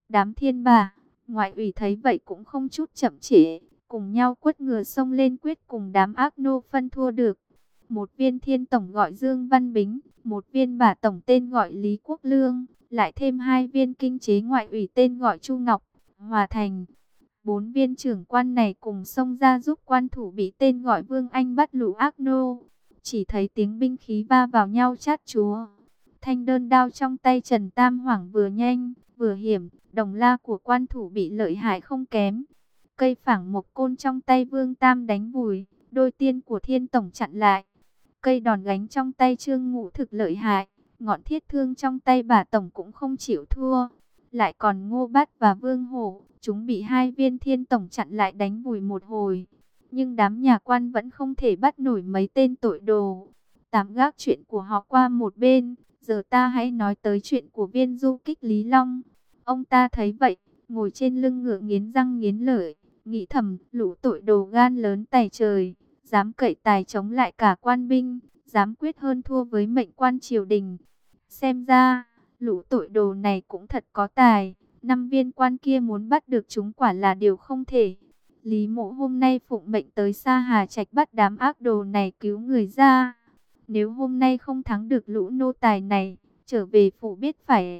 Đám thiên bà, ngoại ủy thấy vậy cũng không chút chậm trễ, cùng nhau quất ngựa xông lên quyết cùng đám ác nô phân thua được. Một viên thiên tổng gọi Dương Văn Bính, một viên bà tổng tên gọi Lý Quốc Lương, lại thêm hai viên kinh chế ngoại ủy tên gọi Chu Ngọc, Hòa Thành. Bốn viên trưởng quan này cùng xông ra giúp quan thủ bị tên gọi Vương Anh bắt lũ ác nô. Chỉ thấy tiếng binh khí va vào nhau chát chúa. Thanh đơn đao trong tay Trần Tam Hoảng vừa nhanh, vừa hiểm, đồng la của quan thủ bị lợi hại không kém. Cây phảng mộc côn trong tay Vương Tam đánh vùi, đôi tiên của Thiên Tổng chặn lại. Cây đòn gánh trong tay Trương Ngũ thực lợi hại, ngọn thiết thương trong tay bà Tổng cũng không chịu thua. Lại còn Ngô Bát và Vương Hổ, chúng bị hai viên Thiên Tổng chặn lại đánh vùi một hồi. Nhưng đám nhà quan vẫn không thể bắt nổi mấy tên tội đồ. Tạm gác chuyện của họ qua một bên, giờ ta hãy nói tới chuyện của viên du kích Lý Long. Ông ta thấy vậy, ngồi trên lưng ngựa nghiến răng nghiến lợi, nghĩ thầm, lũ tội đồ gan lớn tày trời, dám cậy tài chống lại cả quan binh, dám quyết hơn thua với mệnh quan triều đình. Xem ra, lũ tội đồ này cũng thật có tài, 5 viên quan kia muốn bắt được chúng quả là điều không thể. Lý Mộ hôm nay phụng mệnh tới Sa Hà Trạch bắt đám ác đồ này cứu người ra. Nếu hôm nay không thắng được lũ nô tài này, trở về phủ biết phải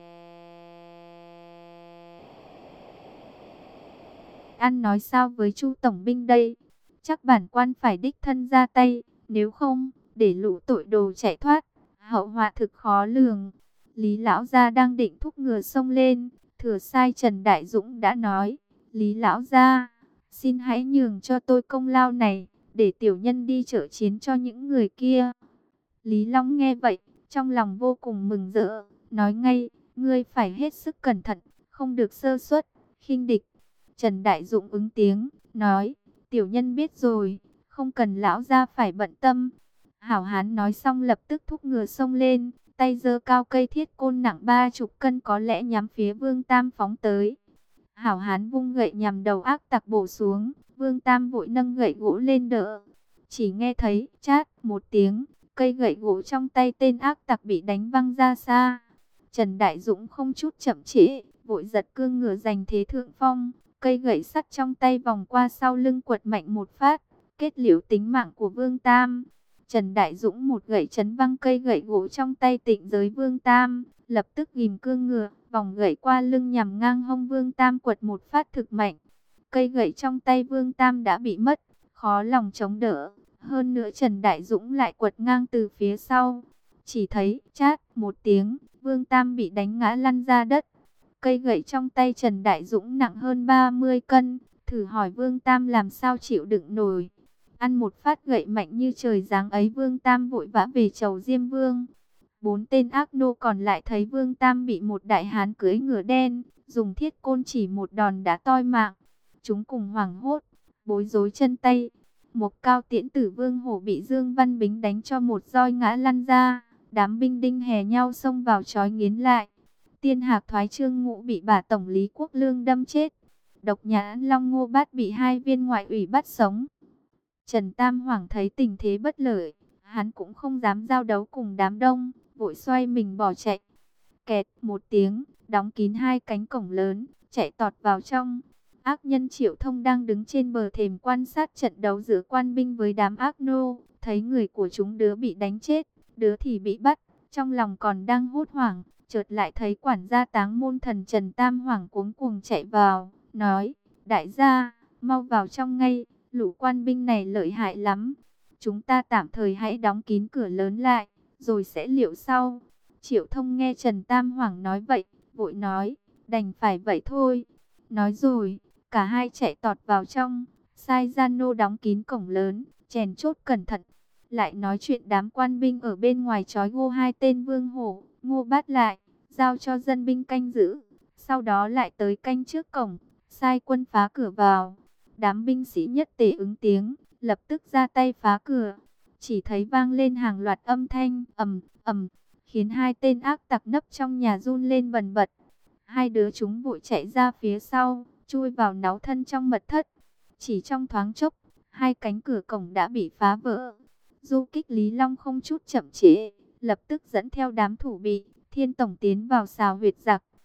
ăn nói sao với Chu tổng binh đây. Chắc bản quan phải đích thân ra tay, nếu không, để lũ tội đồ chạy thoát, hậu họa thực khó lường. Lý lão gia đang định thúc ngựa xông lên, thừa sai Trần Đại Dũng đã nói, Lý lão gia, xin hãy nhường cho tôi công lao này, để tiểu nhân đi trợ chiến cho những người kia. Lý Long nghe vậy, trong lòng vô cùng mừng rỡ, nói ngay, ngươi phải hết sức cẩn thận, không được sơ suất, khinh địch. Trần Đại Dũng ứng tiếng, nói, tiểu nhân biết rồi, không cần lão gia phải bận tâm. Hảo hán nói xong lập tức thúc ngựa xông lên, tay giơ cao cây thiết côn nặng 30 cân có lẽ nhắm phía Vương Tam phóng tới. Hảo hán vung gậy nhằm đầu ác tặc bổ xuống, Vương Tam vội nâng gậy gỗ lên đỡ. Chỉ nghe thấy chát một tiếng, cây gậy gỗ trong tay tên ác tặc bị đánh văng ra xa. Trần Đại Dũng không chút chậm trễ, vội giật cương ngựa giành thế thượng phong. Cây gậy sắt trong tay vòng qua sau lưng quật mạnh một phát, kết liễu tính mạng của Vương Tam. Trần Đại Dũng một gậy chấn văng cây gậy gỗ trong tay Tịnh Giới Vương Tam, lập tức ghim cương ngựa, vòng gậy qua lưng nhằm ngang hông Vương Tam quật một phát thực mạnh. Cây gậy trong tay Vương Tam đã bị mất, khó lòng chống đỡ. Hơn nữa Trần Đại Dũng lại quật ngang từ phía sau. Chỉ thấy chát một tiếng, Vương Tam bị đánh ngã lăn ra đất. Cây gậy trong tay Trần Đại Dũng nặng hơn 30 cân, thử hỏi Vương Tam làm sao chịu đựng nổi. Ăn một phát gậy mạnh như trời giáng ấy, Vương Tam vội vã về chầu Diêm Vương. 4 tên ác nô còn lại thấy Vương Tam bị một đại hán cưỡi ngựa đen, dùng thiết côn chỉ một đòn đã toi mạng. Chúng cùng hoảng hốt, bối rối chân tay. Một cao tiễn tử Vương Hổ bị Dương Văn Bính đánh cho một roi ngã lăn ra. Đám binh đinh hè nhau xông vào trói nghiến lại. Tiên Hạc thoái Trương Ngũ bị bà tổng Lý Quốc Lương đâm chết. Độc Nhãn Long Ngô Bát bị hai viên ngoại ủy bắt sống. Trần Tam Hoảng thấy tình thế bất lợi, hắn cũng không dám giao đấu cùng đám đông, vội xoay mình bỏ chạy. Kẹt một tiếng, đóng kín hai cánh cổng lớn, chạy tọt vào trong. Ác nhân Triệu Thông đang đứng trên bờ thềm quan sát trận đấu giữa quan binh với đám ác nô, thấy người của chúng đứa bị đánh chết, đứa thì bị bắt, trong lòng còn đang hốt hoảng, chợt lại thấy quản gia Táng Môn Thần Trần Tam Hoảng cuống cuồng chạy vào, nói: "Đại gia, mau vào trong ngay, lũ quan binh này lợi hại lắm. Chúng ta tạm thời hãy đóng kín cửa lớn lại, rồi sẽ liệu sau." Triệu Thông nghe Trần Tam Hoảng nói vậy, vội nói: "Đành phải vậy thôi." Nói rồi, cả hai chạy tọt vào trong, sai gian nô đóng kín cổng lớn, chèn chốt cẩn thận. Lại nói chuyện đám quan binh ở bên ngoài trói gô hai tên Vương Hổ, Ngô Bát lại, giao cho dân binh canh giữ. Sau đó lại tới canh trước cổng, sai quân phá cửa vào. Đám binh sĩ nhất tề ứng tiếng, lập tức ra tay phá cửa. Chỉ thấy vang lên hàng loạt âm thanh ầm ầm, khiến hai tên ác tặc nấp trong nhà run lên bần bật. Hai đứa chúng vội chạy ra phía sau, chui vào náu thân trong mật thất. Chỉ trong thoáng chốc, hai cánh cửa cổng đã bị phá vỡ. Du kích Lý Long không chút chậm trễ, lập tức dẫn theo đám thủ bị, Thiên Tổng tiến vào xào huyệt giặc.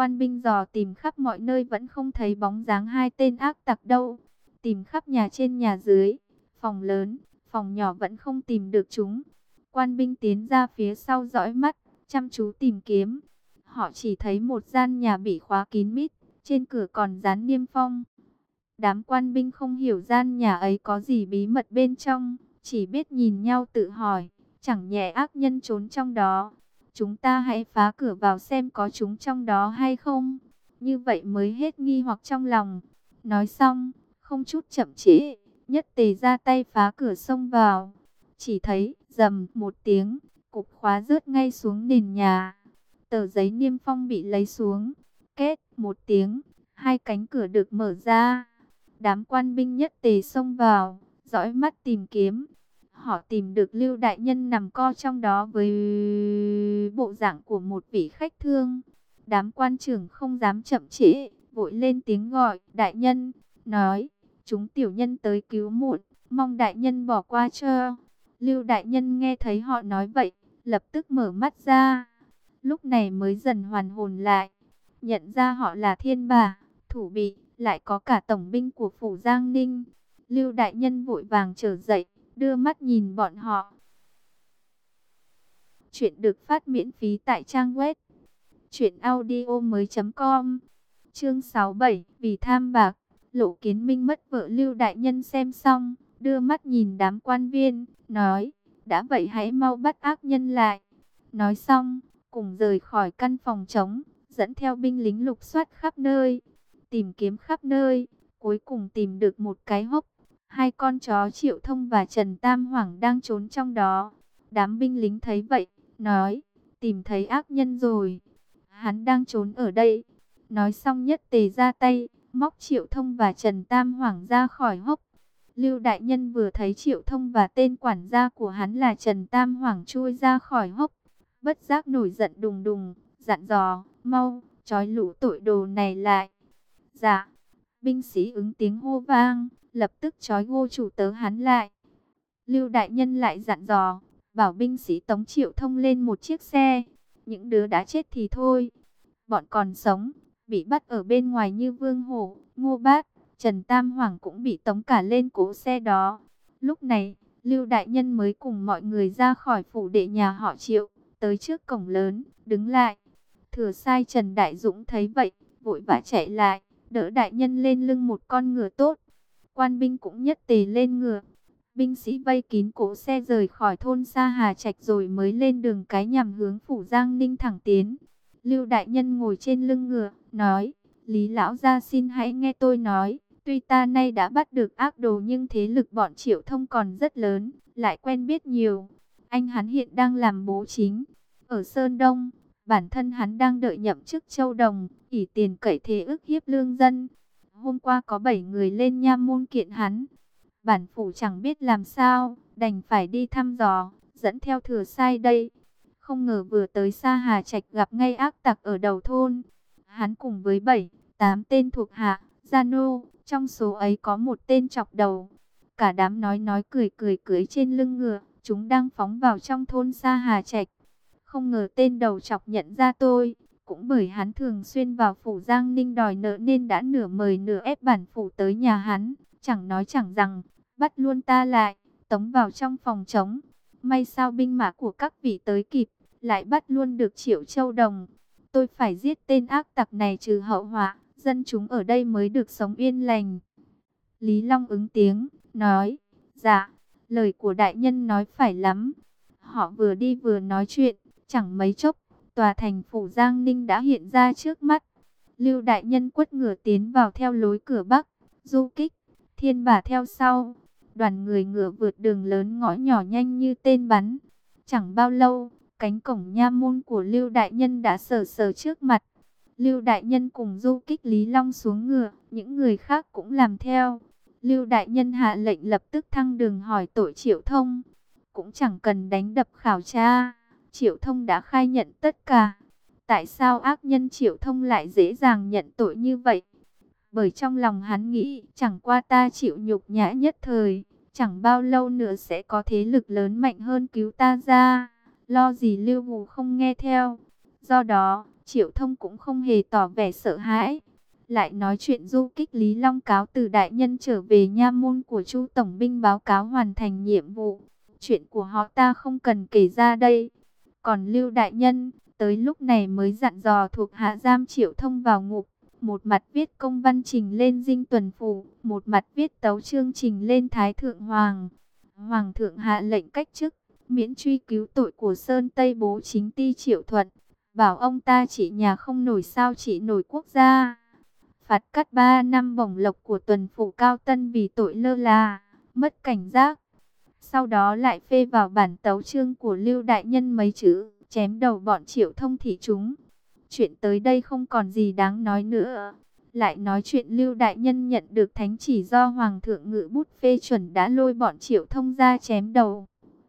Quan binh dò tìm khắp mọi nơi vẫn không thấy bóng dáng hai tên ác tặc đâu. Tìm khắp nhà trên nhà dưới, phòng lớn, phòng nhỏ vẫn không tìm được chúng. Quan binh tiến ra phía sau dõi mắt, chăm chú tìm kiếm. Họ chỉ thấy một gian nhà bị khóa kín mít, trên cửa còn dán niêm phong. Đám quan binh không hiểu gian nhà ấy có gì bí mật bên trong, chỉ biết nhìn nhau tự hỏi, chẳng nhẽ ác nhân trốn trong đó. Chúng ta hãy phá cửa vào xem có chúng trong đó hay không. Như vậy mới hết nghi hoặc trong lòng. Nói xong, không chút chậm trễ, Nhất Tề ra tay phá cửa xông vào. Chỉ thấy rầm một tiếng, cục khóa rớt ngay xuống nền nhà. Tờ giấy niêm phong bị lấy xuống. Két một tiếng, hai cánh cửa được mở ra. Đám quan binh Nhất Tề xông vào, dõi mắt tìm kiếm. Họ tìm được Lưu đại nhân nằm co trong đó với bộ dạng của một vị khách thương. Đám quan trưởng không dám chậm trễ, vội lên tiếng gọi đại nhân, nói chúng tiểu nhân tới cứu muộn, mong đại nhân bỏ qua cho. Lưu đại nhân nghe thấy họ nói vậy, lập tức mở mắt ra. Lúc này mới dần hoàn hồn lại, nhận ra họ là Thiên Bà, Thủ Bị, lại có cả tổng binh của phủ Giang Ninh. Lưu đại nhân vội vàng trở dậy, đưa mắt nhìn bọn họ. Chuyện được phát miễn phí tại trang web truyệnaudiomoi.com. Chương 67, vì tham bạc, Lộ Kiến Minh mất vợ. Lưu đại nhân xem xong, đưa mắt nhìn đám quan viên, nói: "Đã vậy hãy mau bắt ác nhân lại." Nói xong, cùng rời khỏi căn phòng trống, dẫn theo binh lính lục soát khắp nơi, tìm kiếm khắp nơi, cuối cùng tìm được một cái hốc. Hai con chó Triệu Thông và Trần Tam Hoàng đang trốn trong đó. Đám binh lính thấy vậy, nói: "Tìm thấy ác nhân rồi. Hắn đang trốn ở đây." Nói xong Nhất Tề ra tay, móc Triệu Thông và Trần Tam Hoàng ra khỏi hốc. Lưu đại nhân vừa thấy Triệu Thông và tên quản gia của hắn là Trần Tam Hoàng chui ra khỏi hốc, bất giác nổi giận đùng đùng, dặn dò: "Mau, trói lũ tội đồ này lại." Dạ. Binh sĩ ứng tiếng hô vang, lập tức trói Ngô chủ tớ hắn lại. Lưu đại nhân lại dặn dò, bảo binh sĩ tống Triệu Thông lên một chiếc xe. Những đứa đã chết thì thôi, bọn còn sống, bị bắt ở bên ngoài như Vương Hổ, Ngô Bát, Trần Tam Hoàng cũng bị tống cả lên cỗ xe đó. Lúc này, Lưu đại nhân mới cùng mọi người ra khỏi phủ đệ nhà họ Triệu, tới trước cổng lớn, đứng lại. Thừa sai Trần Đại Dũng thấy vậy, vội vã chạy lại, đỡ đại nhân lên lưng một con ngựa tốt. Quan binh cũng Nhất Tề lên ngựa. Binh sĩ vây kín cỗ xe rời khỏi thôn Sa Hà Trạch rồi mới lên đường cái nhằm hướng phủ Giang Ninh thẳng tiến. Lưu đại nhân ngồi trên lưng ngựa, nói: "Lý lão gia xin hãy nghe tôi nói. Tuy ta nay đã bắt được ác đồ nhưng thế lực bọn Triệu Thông còn rất lớn, lại quen biết nhiều. Anh hắn hiện đang làm bố chính ở Sơn Đông. Bản thân hắn đang đợi nhậm chức châu đồng, ỷ tiền cậy thế ức hiếp lương dân. Hôm qua có 7 người lên nha môn kiện hắn. Bản phủ chẳng biết làm sao, đành phải đi thăm dò, dẫn theo Thừa sai đây. Không ngờ vừa tới Sa Hà Trạch gặp ngay ác tặc ở đầu thôn. Hắn cùng với 7-8 tên thuộc hạ, gia nô, trong số ấy có một tên chọc đầu. Cả đám nói cười cười cưỡi trên lưng ngựa, chúng đang phóng vào trong thôn Sa Hà Trạch. Không ngờ tên đầu chọc nhận ra tôi, cũng bởi hắn thường xuyên vào phủ Giang Ninh đòi nợ nên đã nửa mời nửa ép bản phủ tới nhà hắn, chẳng nói chẳng rằng, bắt luôn ta lại, tống vào trong phòng trống. May sao binh mã của các vị tới kịp, lại bắt luôn được Triệu Châu Đồng. Tôi phải giết tên ác tặc này trừ hậu họa, dân chúng ở đây mới được sống yên lành." Lý Long ứng tiếng, nói: "Dạ, lời của đại nhân nói phải lắm." Họ vừa đi vừa nói chuyện, chẳng mấy chốc, tòa thành phủ Giang Ninh đã hiện ra trước mắt. Lưu đại nhân quất ngựa tiến vào theo lối cửa bắc, Du Kích, Thiên Bà theo sau. Đoàn người ngựa vượt đường lớn ngõ nhỏ nhanh như tên bắn. Chẳng bao lâu, cánh cổng nha môn của Lưu đại nhân đã sờ sờ trước mặt. Lưu đại nhân cùng Du Kích Lý Long xuống ngựa, những người khác cũng làm theo. Lưu đại nhân hạ lệnh lập tức thăng đường hỏi tội Triệu Thông. Cũng chẳng cần đánh đập khảo tra, Triệu Thông đã khai nhận tất cả. Tại sao ác nhân Triệu Thông lại dễ dàng nhận tội như vậy? Bởi trong lòng hắn nghĩ, chẳng qua ta chịu nhục nhã nhất thời, chẳng bao lâu nữa sẽ có thế lực lớn mạnh hơn cứu ta ra. Lo gì Lưu Hù không nghe theo. Do đó, Triệu Thông cũng không hề tỏ vẻ sợ hãi. Lại nói chuyện du kích Lý Long cáo từ đại nhân trở về nha môn của Chu tổng binh báo cáo hoàn thành nhiệm vụ. Chuyện của họ ta không cần kể ra đây. Còn Lưu đại nhân, tới lúc này mới dặn dò thuộc hạ giam Triệu Thông vào ngục. Một mặt viết công văn trình lên Dinh Tuần Phủ, một mặt viết tấu chương trình lên Thái Thượng Hoàng. Hoàng thượng hạ lệnh cách chức, miễn truy cứu tội của Sơn Tây Bố Chính Ti Triệu Thuận. Bảo ông ta trị nhà không nổi sao trị nổi quốc gia. Phạt cắt 3 năm bổng lộc của Tuần Phủ Cao Tân vì tội lơ là, mất cảnh giác. Sau đó lại phê vào bản tấu chương của Lưu đại nhân mấy chữ, chém đầu bọn Triệu Thông thị chúng. Chuyện tới đây không còn gì đáng nói nữa. Lại nói chuyện Lưu đại nhân nhận được thánh chỉ do Hoàng thượng ngự bút phê chuẩn đã lôi bọn Triệu Thông ra chém đầu.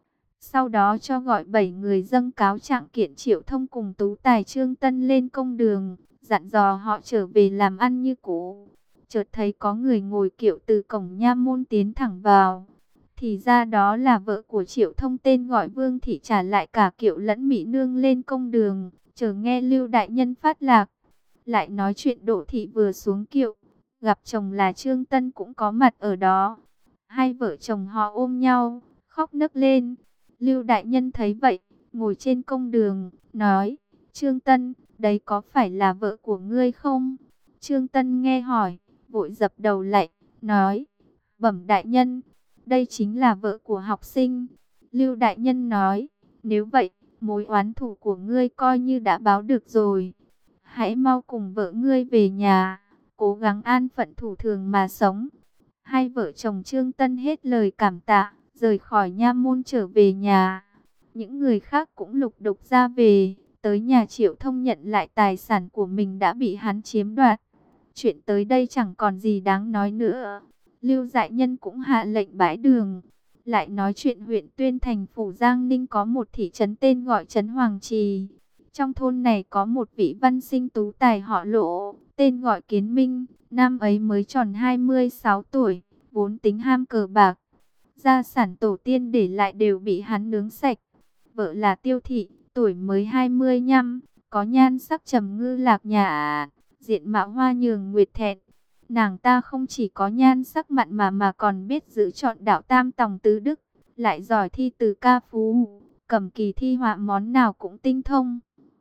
Sau đó cho gọi 7 người dâng cáo trạng kiện Triệu Thông cùng Tú Tài Trương Tân lên công đường, dặn dò họ trở về làm ăn như cũ. Chợt thấy có người ngồi kiệu từ cổng nha môn tiến thẳng vào. Thì ra đó là vợ của Triệu Thông tên gọi Vương Thị trả lại cả kiệu lẫn mỹ nương lên công đường, chờ nghe Lưu đại nhân phát lạc. Lại nói chuyện Đỗ Thị vừa xuống kiệu, gặp chồng là Trương Tân cũng có mặt ở đó. Hai vợ chồng họ ôm nhau, khóc nấc lên. Lưu đại nhân thấy vậy, ngồi trên công đường, nói, Trương Tân, đấy có phải là vợ của ngươi không? Trương Tân nghe hỏi, vội dập đầu lạy, nói, bẩm đại nhân, đây chính là vợ của học sinh. Lưu đại nhân nói, nếu vậy, mối oán thù của ngươi coi như đã báo được rồi. Hãy mau cùng vợ ngươi về nhà, cố gắng an phận thủ thường mà sống. Hai vợ chồng Trương Tân hết lời cảm tạ, rời khỏi nha môn trở về nhà. Những người khác cũng lục đục ra về, tới nhà Triệu Thông nhận lại tài sản của mình đã bị hắn chiếm đoạt. Chuyện tới đây chẳng còn gì đáng nói nữa. Lưu Dại Nhân cũng hạ lệnh bãi đường. Lại nói chuyện huyện Tuyên Thành Phủ Giang Ninh có một thị trấn tên gọi trấn Hoàng Trì. Trong thôn này có một vị văn sinh tú tài họ Lộ, tên gọi Kiến Minh. Năm ấy mới tròn 26 tuổi, vốn tính ham cờ bạc. Gia sản tổ tiên để lại đều bị hắn nướng sạch. Vợ là Tiêu Thị, tuổi mới 25, có nhan sắc trầm ngư lạc nhã, diện mạo hoa nhường nguyệt thẹn. Nàng ta không chỉ có nhan sắc mặn mà còn biết giữ chọn đạo tam tòng tứ đức, lại giỏi thi từ ca phú, cầm kỳ thi họa món nào cũng tinh thông.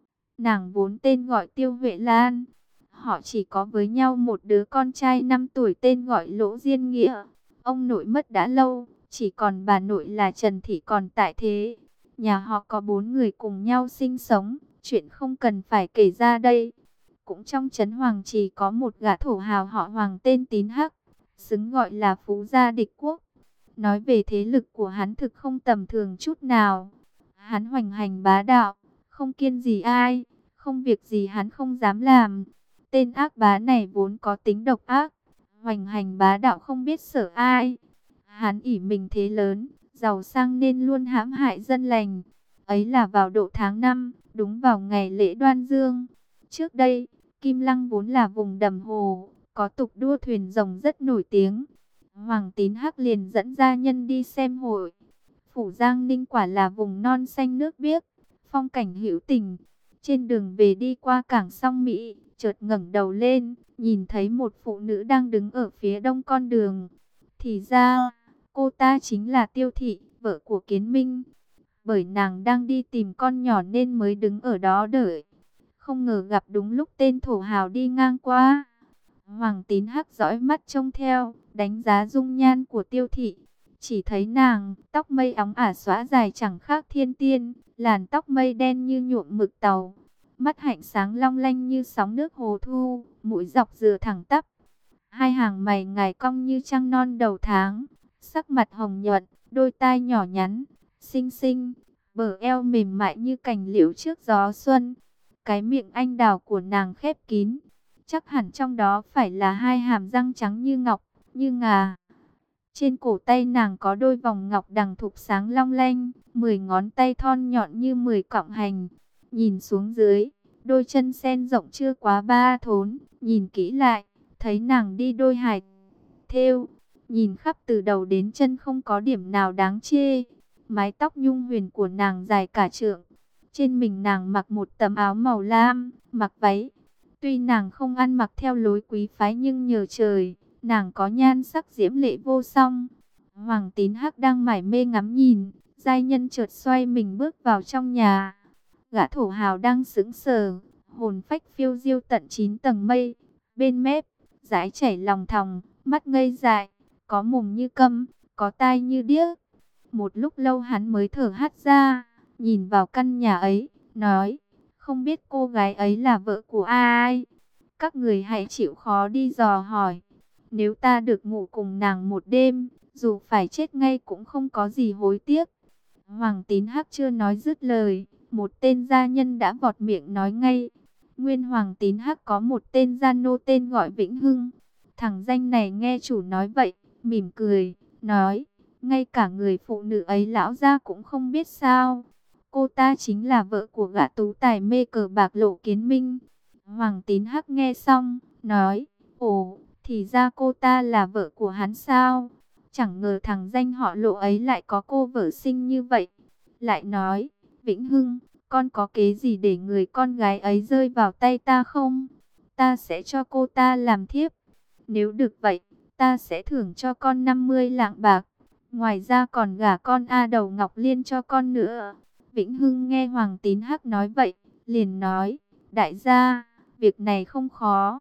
Nàng vốn tên gọi Tiêu Huệ Lan. Họ chỉ có với nhau một đứa con trai 5 tuổi tên gọi Lỗ Diên Nghĩa. Ông nội mất đã lâu, chỉ còn bà nội là Trần Thị còn tại thế. Nhà họ có 4 người cùng nhau sinh sống, chuyện không cần phải kể ra đây. Cũng trong trấn Hoàng Trì có một gã thổ hào họ Hoàng tên Tín Hắc, xứng gọi là phú gia địch quốc. Nói về thế lực của hắn thực không tầm thường chút nào. Hắn hoành hành bá đạo, không kiêng gì ai, không việc gì hắn không dám làm. Tên ác bá này vốn có tính độc ác, hoành hành bá đạo không biết sợ ai. Hắn ỷ mình thế lớn, giàu sang nên luôn hãm hại dân lành. Ấy là vào độ tháng 5, đúng vào ngày lễ Đoan Dương. Trước đây, Kim Lăng vốn là vùng đầm hồ, có tục đua thuyền rồng rất nổi tiếng. Hoàng Tín Hắc liền dẫn gia nhân đi xem hội. Phủ Giang Ninh quả là vùng non xanh nước biếc, phong cảnh hữu tình. Trên đường về đi qua cảng Song Mỹ, chợt ngẩng đầu lên, nhìn thấy một phụ nữ đang đứng ở phía đông con đường. Thì ra, cô ta chính là Tiêu Thị, vợ của Kiến Minh. Bởi nàng đang đi tìm con nhỏ nên mới đứng ở đó đợi. Không ngờ gặp đúng lúc tên thổ hào đi ngang qua. Hoàng Tín Hắc dõi mắt trông theo, đánh giá dung nhan của Tiêu Thị. Chỉ thấy nàng, tóc mây óng ả xõa dài chẳng khác thiên tiên, làn tóc mây đen như nhuộm mực tàu. Mắt hạnh sáng long lanh như sóng nước hồ thu, mũi dọc dừa thẳng tắp. Hai hàng mày ngài cong như trăng non đầu tháng, sắc mặt hồng nhuận, đôi tai nhỏ nhắn, xinh xinh, bờ eo mềm mại như cành liễu trước gió xuân. Cái miệng anh đào của nàng khép kín, chắc hẳn trong đó phải là hai hàm răng trắng như ngọc, như ngà. Trên cổ tay nàng có đôi vòng ngọc đằng thục sáng long lanh, 10 ngón tay thon nhọn như 10 cọng hành. Nhìn xuống dưới, đôi chân sen rộng chưa quá 3 thốn, nhìn kỹ lại, thấy nàng đi đôi hài thêu, nhìn khắp từ đầu đến chân không có điểm nào đáng chê. Mái tóc nhung huyền của nàng dài cả trượng, Trên mình nàng mặc một tấm áo màu lam, mặc váy. Tuy nàng không ăn mặc theo lối quý phái nhưng nhờ trời, nàng có nhan sắc diễm lệ vô song. Hoàng Tín Hắc đang mải mê ngắm nhìn, giai nhân chợt xoay mình bước vào trong nhà. Gã thổ hào đang sững sờ, hồn phách phiêu diêu tận 9 tầng mây. Bên mép, dãi chảy lòng thòng, mắt ngây dại, có mồm như câm, có tai như điếc. Một lúc lâu hắn mới thở hắt ra, nhìn vào căn nhà ấy, nói, không biết cô gái ấy là vợ của ai? Các người hãy chịu khó đi dò hỏi. Nếu ta được ngủ cùng nàng một đêm, dù phải chết ngay cũng không có gì hối tiếc. Hoàng Tín Hắc chưa nói dứt lời, một tên gia nhân đã vọt miệng nói ngay. Nguyên Hoàng Tín Hắc có một tên gia nô tên gọi Vĩnh Hưng. Thằng danh này nghe chủ nói vậy, mỉm cười, nói, ngay cả người phụ nữ ấy lão gia cũng không biết sao. Cô ta chính là vợ của gã tú tài mê cờ bạc Lộ Kiến Minh. Hoàng Tín Hắc nghe xong, nói, ồ, thì ra cô ta là vợ của hắn sao? Chẳng ngờ thằng danh họ Lộ ấy lại có cô vợ xinh như vậy. Lại nói, Vĩnh Hưng, con có kế gì để người con gái ấy rơi vào tay ta không? Ta sẽ cho cô ta làm thiếp. Nếu được vậy, ta sẽ thưởng cho con 50 lạng bạc. Ngoài ra còn gả con A Đầu Ngọc Liên cho con nữa. Vĩnh Hưng nghe Hoàng Tín Hắc nói vậy, liền nói, đại gia, việc này không khó.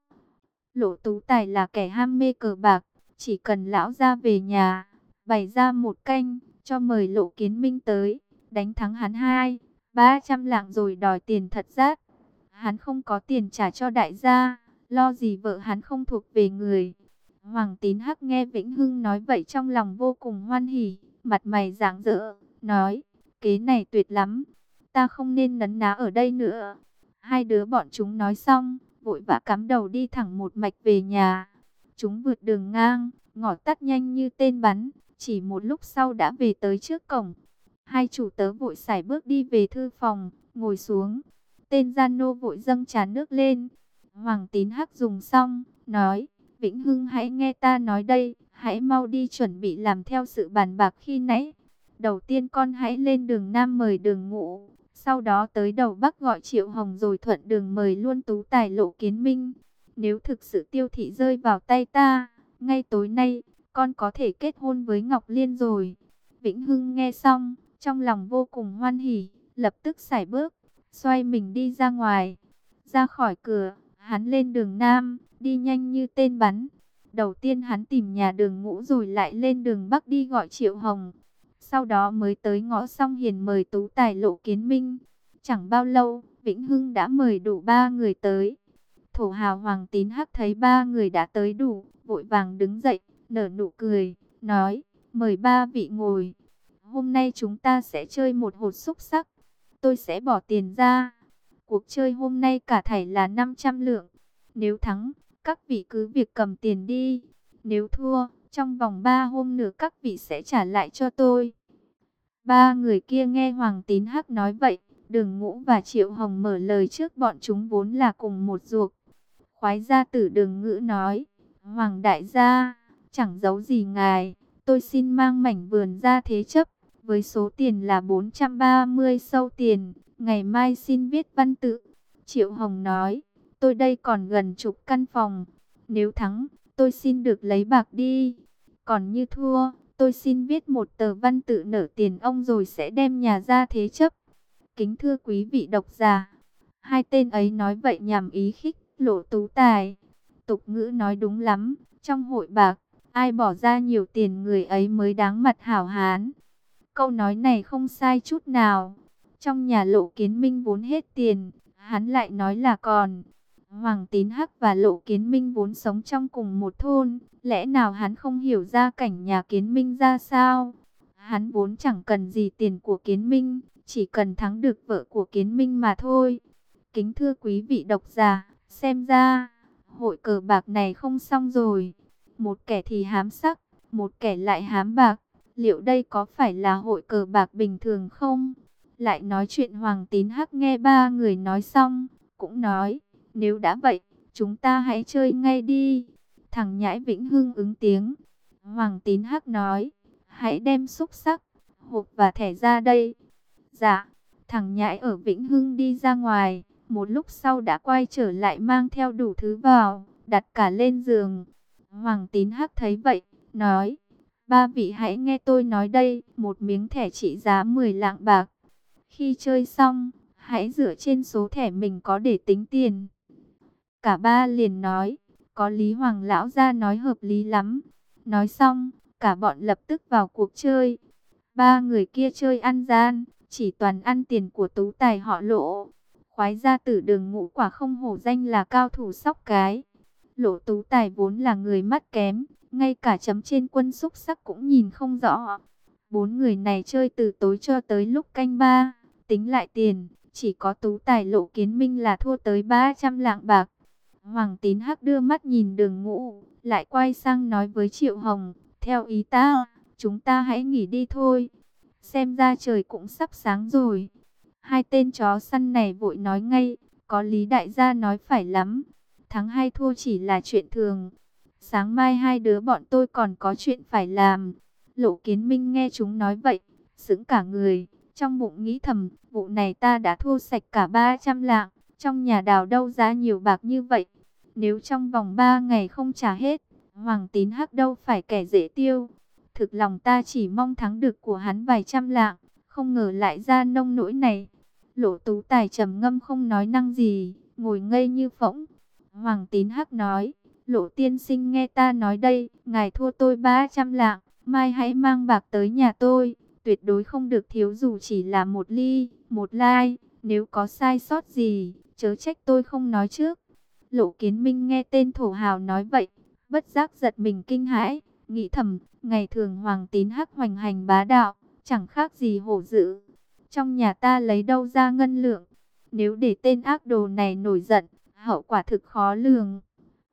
Lộ Tú Tài là kẻ ham mê cờ bạc, chỉ cần lão gia về nhà, bày ra một canh, cho mời Lộ Kiến Minh tới, đánh thắng hắn 200-300 lạng rồi đòi tiền thật rát. Hắn không có tiền trả cho đại gia, lo gì vợ hắn không thuộc về người. Hoàng Tín Hắc nghe Vĩnh Hưng nói vậy trong lòng vô cùng hoan hỉ, mặt mày rạng rỡ, nói, kế này tuyệt lắm, ta không nên nấn ná ở đây nữa. Hai đứa bọn chúng nói xong, vội vã cắm đầu đi thẳng một mạch về nhà. Chúng vượt đường ngang, ngõ tắt nhanh như tên bắn, chỉ một lúc sau đã về tới trước cổng. Hai chủ tớ vội sải bước đi về thư phòng, ngồi xuống. Tên gia nô vội dâng trà nước lên. Hoàng Tín Hắc dùng xong, nói, Vĩnh Hưng hãy nghe ta nói đây, hãy mau đi chuẩn bị làm theo sự bàn bạc khi nãy. Đầu tiên con hãy lên đường Nam mời Đường Ngũ, sau đó tới đầu Bắc gọi Triệu Hồng, rồi thuận đường mời luôn Tú Tài Lộ Kiến Minh. Nếu thực sự Tiêu Thị rơi vào tay ta, ngay tối nay, con có thể kết hôn với Ngọc Liên rồi. Vĩnh Hưng nghe xong, trong lòng vô cùng hoan hỉ, lập tức sải bước, xoay mình đi ra ngoài. Ra khỏi cửa, hắn lên đường Nam, đi nhanh như tên bắn. Đầu tiên hắn tìm nhà Đường Ngũ rồi lại lên đường Bắc đi gọi Triệu Hồng. Sau đó mới tới ngõ Song Hiền mời Tú Tài Lộ Kiến Minh. Chẳng bao lâu, Vĩnh Hưng đã mời đủ 3 người tới. Thổ hào Hoàng Tín Hắc thấy 3 người đã tới đủ, vội vàng đứng dậy, nở nụ cười, nói, mời 3 vị ngồi. Hôm nay chúng ta sẽ chơi một hột xúc xắc. Tôi sẽ bỏ tiền ra. Cuộc chơi hôm nay cả thảy là 500 lượng. Nếu thắng, các vị cứ việc cầm tiền đi. Nếu thua, trong vòng 3 hôm nữa các vị sẽ trả lại cho tôi. 3 người kia nghe Hoàng Tín Hắc nói vậy, Đường Ngũ và Triệu Hồng mở lời trước, bọn chúng vốn là cùng một ruột. Khoái gia tử Đường Ngữ nói, Hoàng đại gia, chẳng giấu gì ngài, tôi xin mang mảnh vườn ra thế chấp, với số tiền là 430 sâu tiền, ngày mai xin viết văn tự. Triệu Hồng nói, tôi đây còn gần chục căn phòng, nếu thắng, tôi xin được lấy bạc đi, còn như thua, tôi xin viết một tờ văn tự nợ tiền ông rồi sẽ đem nhà ra thế chấp. Kính thưa quý vị độc giả, hai tên ấy nói vậy nhằm ý khích Lộ Tú Tài. Tục ngữ nói đúng lắm, trong hội bạc, ai bỏ ra nhiều tiền người ấy mới đáng mặt hảo hán. Câu nói này không sai chút nào. Trong nhà Lộ Kiến Minh vốn hết tiền, hắn lại nói là còn. Hoàng Tín Hắc và Lộ Kiến Minh vốn sống trong cùng một thôn, lẽ nào hắn không hiểu gia cảnh nhà Kiến Minh ra sao? Hắn vốn chẳng cần gì tiền của Kiến Minh, chỉ cần thắng được vợ của Kiến Minh mà thôi. Kính thưa quý vị độc giả, xem ra, hội cờ bạc này không xong rồi. Một kẻ thì hám sắc, một kẻ lại hám bạc. Liệu đây có phải là hội cờ bạc bình thường không? Lại nói chuyện Hoàng Tín Hắc nghe 3 người nói xong, cũng nói, nếu đã vậy, chúng ta hãy chơi ngay đi. Thằng nhãi Vĩnh Hưng ứng tiếng. Hoàng Tín Hắc nói, hãy đem xúc xắc, hộp và thẻ ra đây. Dạ. Thằng nhãi ở Vĩnh Hưng đi ra ngoài, một lúc sau đã quay trở lại mang theo đủ thứ vào, đặt cả lên giường. Hoàng Tín Hắc thấy vậy, nói, ba vị hãy nghe tôi nói đây, một miếng thẻ trị giá 10 lạng bạc. Khi chơi xong, hãy dựa trên số thẻ mình có để tính tiền. Cả ba liền nói, có lý. Hoàng lão gia nói hợp lý lắm. Nói xong, cả bọn lập tức vào cuộc chơi. Ba người kia chơi ăn gian, chỉ toàn ăn tiền của tú tài họ Lỗ. Khoái gia tử Đường Ngũ quả không hổ danh là cao thủ sóc cái. Lỗ tú tài vốn là người mắt kém, ngay cả chấm trên quân xúc sắc cũng nhìn không rõ. Bốn người này chơi từ tối cho tới lúc canh ba, tính lại tiền, chỉ có tú tài Lộ Kiến Minh là thua tới 300 lạng bạc. Hoàng Tín Hắc đưa mắt nhìn Đường Ngũ, lại quay sang nói với Triệu Hồng, theo ý ta, chúng ta hãy nghỉ đi thôi. Xem ra trời cũng sắp sáng rồi. Hai tên chó săn này vội nói ngay, có lý đại gia nói phải lắm. Thắng hay thua chỉ là chuyện thường. Sáng mai hai đứa bọn tôi còn có chuyện phải làm. Lộ Kiến Minh nghe chúng nói vậy, sững cả người, trong bụng nghĩ thầm, vụ này ta đã thua sạch cả 300 lạng, trong nhà đào đâu ra nhiều bạc như vậy. Nếu trong vòng 3 ngày không trả hết, Hoàng Tín Hắc đâu phải kẻ dễ tiêu. Thực lòng ta chỉ mong thắng được của hắn vài trăm lạng, không ngờ lại ra nông nỗi này. Lỗ tú tài trầm ngâm không nói năng gì, ngồi ngây như phỗng. Hoàng Tín Hắc nói, Lỗ tiên sinh nghe ta nói đây, ngài thua tôi 300 lạng, mai hãy mang bạc tới nhà tôi, tuyệt đối không được thiếu dù chỉ là một ly, một lai, nếu có sai sót gì, chớ trách tôi không nói trước. Lộ Kiến Minh nghe tên thổ hào nói vậy, bất giác giật mình kinh hãi, nghĩ thầm, ngày thường Hoàng Tín Hắc hoành hành bá đạo, chẳng khác gì hổ dữ. Trong nhà ta lấy đâu ra ngân lượng, nếu để tên ác đồ này nổi giận, hậu quả thực khó lường.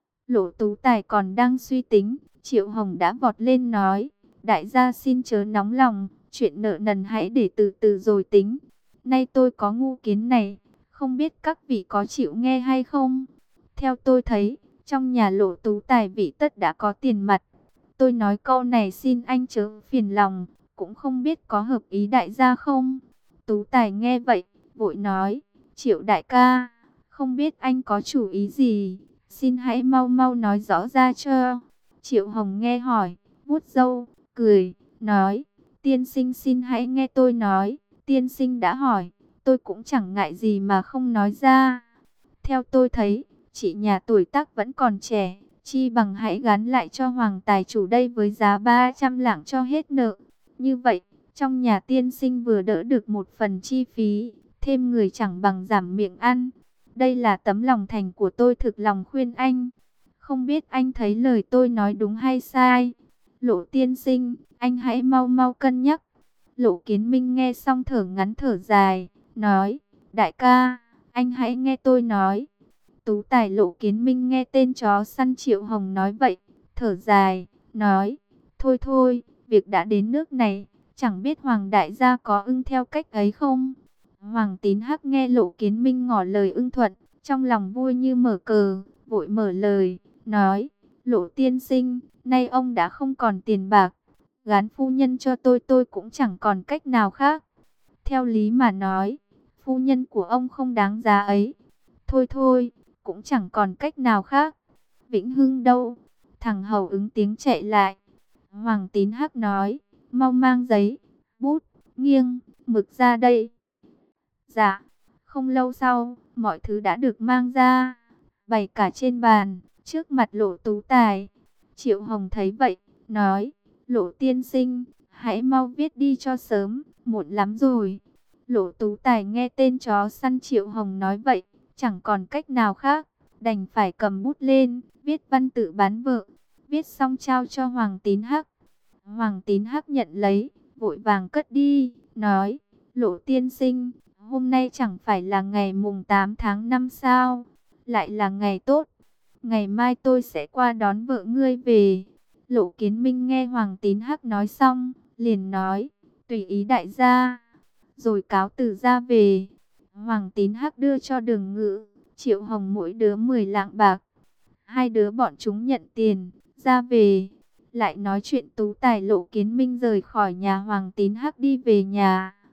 Lỗ tú tài còn đang suy tính, Triệu Hồng đã vọt lên nói, đại gia xin chớ nóng lòng, chuyện nợ nần hãy để từ từ rồi tính. Nay tôi có ngu kiến này, không biết các vị có chịu nghe hay không? Theo tôi thấy, trong nhà Lỗ tú tài vị tất đã có tiền mặt. Tôi nói câu này xin anh chớ phiền lòng, cũng không biết có hợp ý đại gia không? Tú tài nghe vậy, vội nói, Triệu đại ca, không biết anh có chủ ý gì, xin hãy mau mau nói rõ ra cho. Triệu Hồng nghe hỏi, vuốt râu, cười, nói, tiên sinh xin hãy nghe tôi nói, tiên sinh đã hỏi, tôi cũng chẳng ngại gì mà không nói ra. Theo tôi thấy, chị nhà tuổi tác vẫn còn trẻ, chi bằng hãy gắn lại cho Hoàng tài chủ đây với giá 300 lạng cho hết nợ. Như vậy, trong nhà tiên sinh vừa đỡ được một phần chi phí, thêm người chẳng bằng giảm miệng ăn. Đây là tấm lòng thành của tôi, thực lòng khuyên anh. Không biết anh thấy lời tôi nói đúng hay sai? Lộ tiên sinh, anh hãy mau mau cân nhắc. Lộ Kiến Minh nghe xong thở ngắn thở dài, nói, đại ca, anh hãy nghe tôi nói. Tú tài Lộ Kiến Minh nghe tên chó săn Triệu Hồng nói vậy, thở dài, nói, thôi thôi, việc đã đến nước này, chẳng biết Hoàng đại gia có ưng theo cách ấy không? Hoàng Tín Hắc nghe Lộ Kiến Minh ngỏ lời ưng thuận, trong lòng vui như mở cờ, vội mở lời, nói, Lộ tiên sinh, nay ông đã không còn tiền bạc, gán phu nhân cho tôi cũng chẳng còn cách nào khác. Theo lý mà nói, phu nhân của ông không đáng giá ấy. Thôi thôi, cũng chẳng còn cách nào khác. Vĩnh Hưng đâu? Thằng hầu ứng tiếng chạy lại. Hoàng Tín Hắc nói, mau mang giấy, bút, nghiêng, mực ra đây. Dạ, không lâu sau, mọi thứ đã được mang ra, bày cả trên bàn, trước mặt Lộ tú tài. Triệu Hồng thấy vậy, nói, Lộ tiên sinh, hãy mau viết đi cho sớm, muộn lắm rồi. Lộ tú tài nghe tên chó săn Triệu Hồng nói vậy, chẳng còn cách nào khác, đành phải cầm bút lên, viết văn tự bán vợ. Viết xong trao cho Hoàng Tín Hắc. Hoàng Tín Hắc nhận lấy, vội vàng cất đi, nói, Lộ tiên sinh, hôm nay chẳng phải là ngày mùng 8 tháng 5 sao, lại là ngày tốt. Ngày mai tôi sẽ qua đón vợ ngươi về. Lộ Kiến Minh nghe Hoàng Tín Hắc nói xong, liền nói, tùy ý đại gia, rồi cáo từ ra về. Hoàng Tín Hắc đưa cho Đường Ngự, Triệu Hồng mỗi đứa 10 lạng bạc. Hai đứa bọn chúng nhận tiền, ra về. Lại nói chuyện tú tài Lộ Kiến Minh rời khỏi nhà Hoàng Tín Hắc đi về nhà.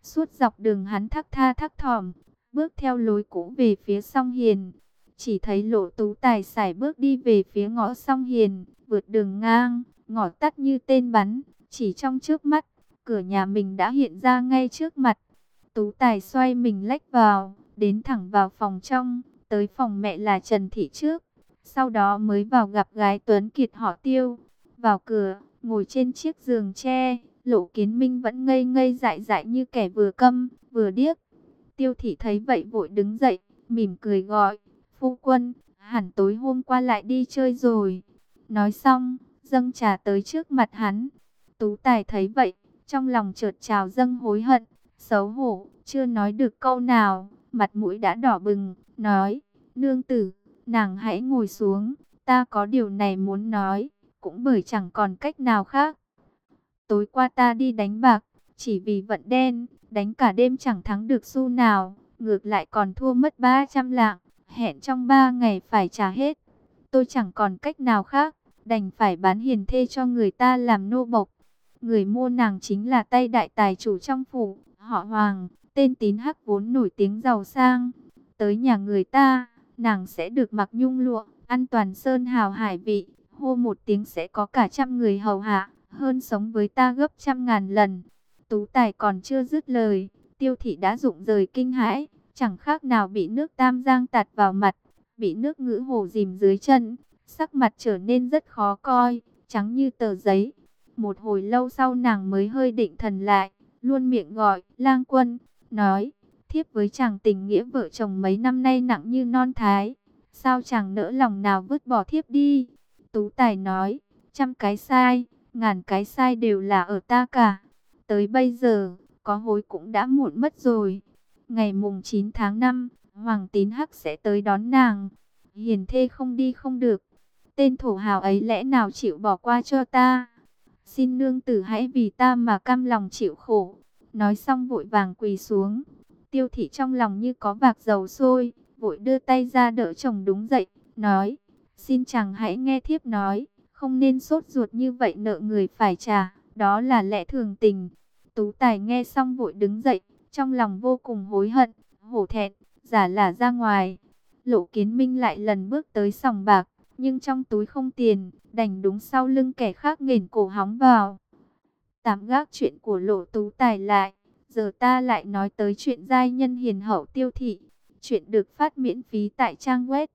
Suốt dọc đường hắn thắc tha thắc thỏm, bước theo lối cũ về phía Song Hiền. Chỉ thấy Lộ Tú Tài sải bước đi về phía ngõ Song Hiền, vượt đường ngang, ngõ tắt như tên bắn, chỉ trong chớp mắt, cửa nhà mình đã hiện ra ngay trước mặt. Tú Tài xoay mình lách vào, đến thẳng vào phòng trong, tới phòng mẹ là Trần Thị trước, sau đó mới vào gặp gái Tuấn Kiệt họ Tiêu. Vào cửa, ngồi trên chiếc giường tre, Lộ Kiến Minh vẫn ngây ngây dại dại như kẻ vừa câm, vừa điếc. Tiêu Thị thấy vậy vội đứng dậy, mỉm cười gọi, phu quân, hẳn tối hôm qua lại đi chơi rồi. Nói xong, dâng trà tới trước mặt hắn. Tú Tài thấy vậy, trong lòng chợt trào dâng hối hận, xấu hổ, chưa nói được câu nào, mặt mũi đã đỏ bừng, nói, nương tử, nàng hãy ngồi xuống, ta có điều này muốn nói, cũng bởi chẳng còn cách nào khác. Tối qua ta đi đánh bạc, chỉ vì vận đen, đánh cả đêm chẳng thắng được xu nào, ngược lại còn thua mất 300 lạng, hẹn trong 3 ngày phải trả hết. Tôi chẳng còn cách nào khác, đành phải bán hiền thê cho người ta làm nô bộc. Người mua nàng chính là tay đại tài chủ trong phủ, họ Hoàng, tên Tín Hắc vốn nổi tiếng giàu sang. Tới nhà người ta, nàng sẽ được mặc nhung lụa, ăn toàn sơn hào hải vị, hô một tiếng sẽ có cả trăm người hầu hạ, hơn sống với ta gấp trăm ngàn lần. Tú Tài còn chưa dứt lời, Tiêu Thị đã rụng rời kinh hãi, chẳng khác nào bị nước Tam Giang tạt vào mặt, bị nước Ngữ Hồ dìm dưới chân, sắc mặt trở nên rất khó coi, trắng như tờ giấy. Một hồi lâu sau nàng mới hơi định thần lại, luôn miệng gọi, lang quân, nói, thiếp với chàng tình nghĩa vợ chồng mấy năm nay nặng như non thái, sao chàng nỡ lòng nào vứt bỏ thiếp đi. Tú Tài nói, trăm cái sai, ngàn cái sai đều là ở ta cả. Tới bây giờ, có hối cũng đã muộn mất rồi. Ngày mùng 9 tháng 5, Hoàng Tín Hắc sẽ tới đón nàng. Hiền thê không đi không được. Tên thổ hào ấy lẽ nào chịu bỏ qua cho ta? Xin nương tử hãy vì ta mà cam lòng chịu khổ. Nói xong vội vàng quỳ xuống. Tiêu Thị trong lòng như có vạc dầu sôi, vội đưa tay ra đỡ chồng đứng dậy, nói, xin chàng hãy nghe thiếp nói, không nên sốt ruột như vậy, nợ người phải trả, đó là lẽ thường tình. Tú Tài nghe xong vội đứng dậy, trong lòng vô cùng hối hận, hổ thẹn, giả là ra ngoài. Lộ Kiến Minh lại lần bước tới sòng bạc, nhưng trong túi không tiền, đành đúng sau lưng kẻ khác nghển cổ hóng vào. Tạm gác chuyện của Lộ Tú Tài lại, giờ ta lại nói tới chuyện giai nhân hiền hậu Tiêu Thị. Chuyện được phát miễn phí tại trang web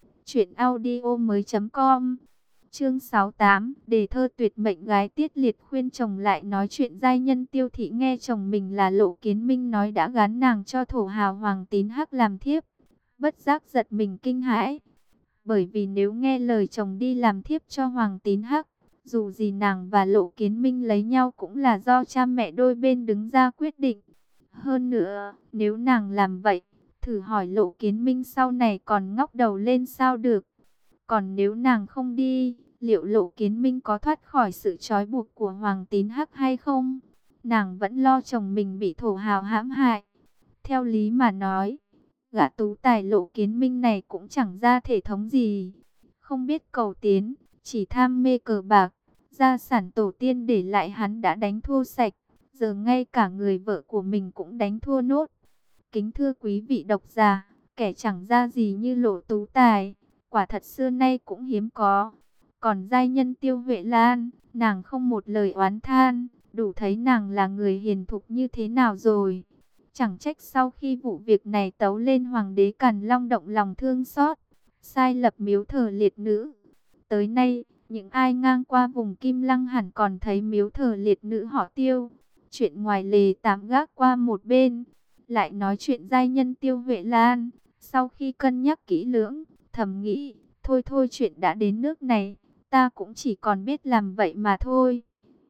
truyệnaudiomoi.com. Chương 68, đề thơ tuyệt mệnh gái Tiết Liệt khuyên chồng lại nói chuyện giai nhân. Tiêu Thị nghe chồng mình là Lộ Kiến Minh nói đã gán nàng cho thổ hào Hoàng Tín Hắc làm thiếp, bất giác giật mình kinh hãi. Bởi vì nếu nghe lời chồng đi làm thiếp cho Hoàng Tín Hắc, dù gì nàng và Lộ Kiến Minh lấy nhau cũng là do cha mẹ đôi bên đứng ra quyết định. Hơn nữa, nếu nàng làm vậy, thử hỏi Lộ Kiến Minh sau này còn ngóc đầu lên sao được. Còn nếu nàng không đi, liệu Lộ Kiến Minh có thoát khỏi sự trói buộc của Hoàng Tín Hắc hay không? Nàng vẫn lo chồng mình bị thổ hào hãm hại. Theo lý mà nói, gã Tú Tài Lộ Kiến Minh này cũng chẳng ra thể thống gì, không biết cầu tiến, chỉ tham mê cờ bạc. Gia sản tổ tiên để lại hắn đã đánh thua sạch, giờ ngay cả người vợ của mình cũng đánh thua nốt. Kính thưa quý vị độc giả, kẻ chẳng ra gì như Lộ Tú Tài, quả thật xưa nay cũng hiếm có. Còn giai nhân Tiêu Huệ Lan, nàng không một lời oán than, đủ thấy nàng là người hiền thục như thế nào rồi. Chẳng trách sau khi vụ việc này tấu lên, Hoàng đế Càn Long động lòng thương xót, sai lập miếu thờ liệt nữ. Tới nay, những ai ngang qua vùng Kim Lăng hẳn còn thấy miếu thờ liệt nữ họ Tiêu. Chuyện ngoài lề tạm gác qua một bên, lại nói chuyện giai nhân Tiêu Huệ Lan. Sau khi cân nhắc kỹ lưỡng, thầm nghĩ, thôi thôi, chuyện đã đến nước này, ta cũng chỉ còn biết làm vậy mà thôi.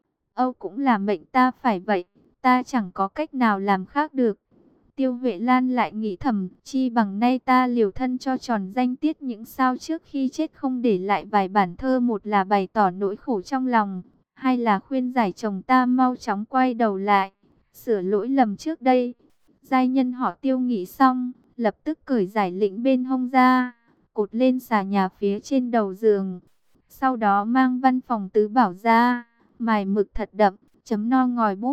Âu cũng là mệnh ta phải vậy, ta chẳng có cách nào làm khác được. Tiêu Huệ Lan lại nghĩ thầm, chi bằng nay ta liều thân cho tròn danh tiết những sao trước khi chết không để lại vài bản thơ, một là bày tỏ nỗi khổ trong lòng, hai là khuyên giải chồng ta mau chóng quay đầu lại, sửa lỗi lầm trước đây. Giai nhân họ Tiêu nghĩ xong, lập tức cởi giải lĩnh bên hông ra, cột lên xà nhà phía trên đầu giường. Sau đó mang văn phòng tứ bảo ra, mài mực thật đậm, chấm no ngòi bút,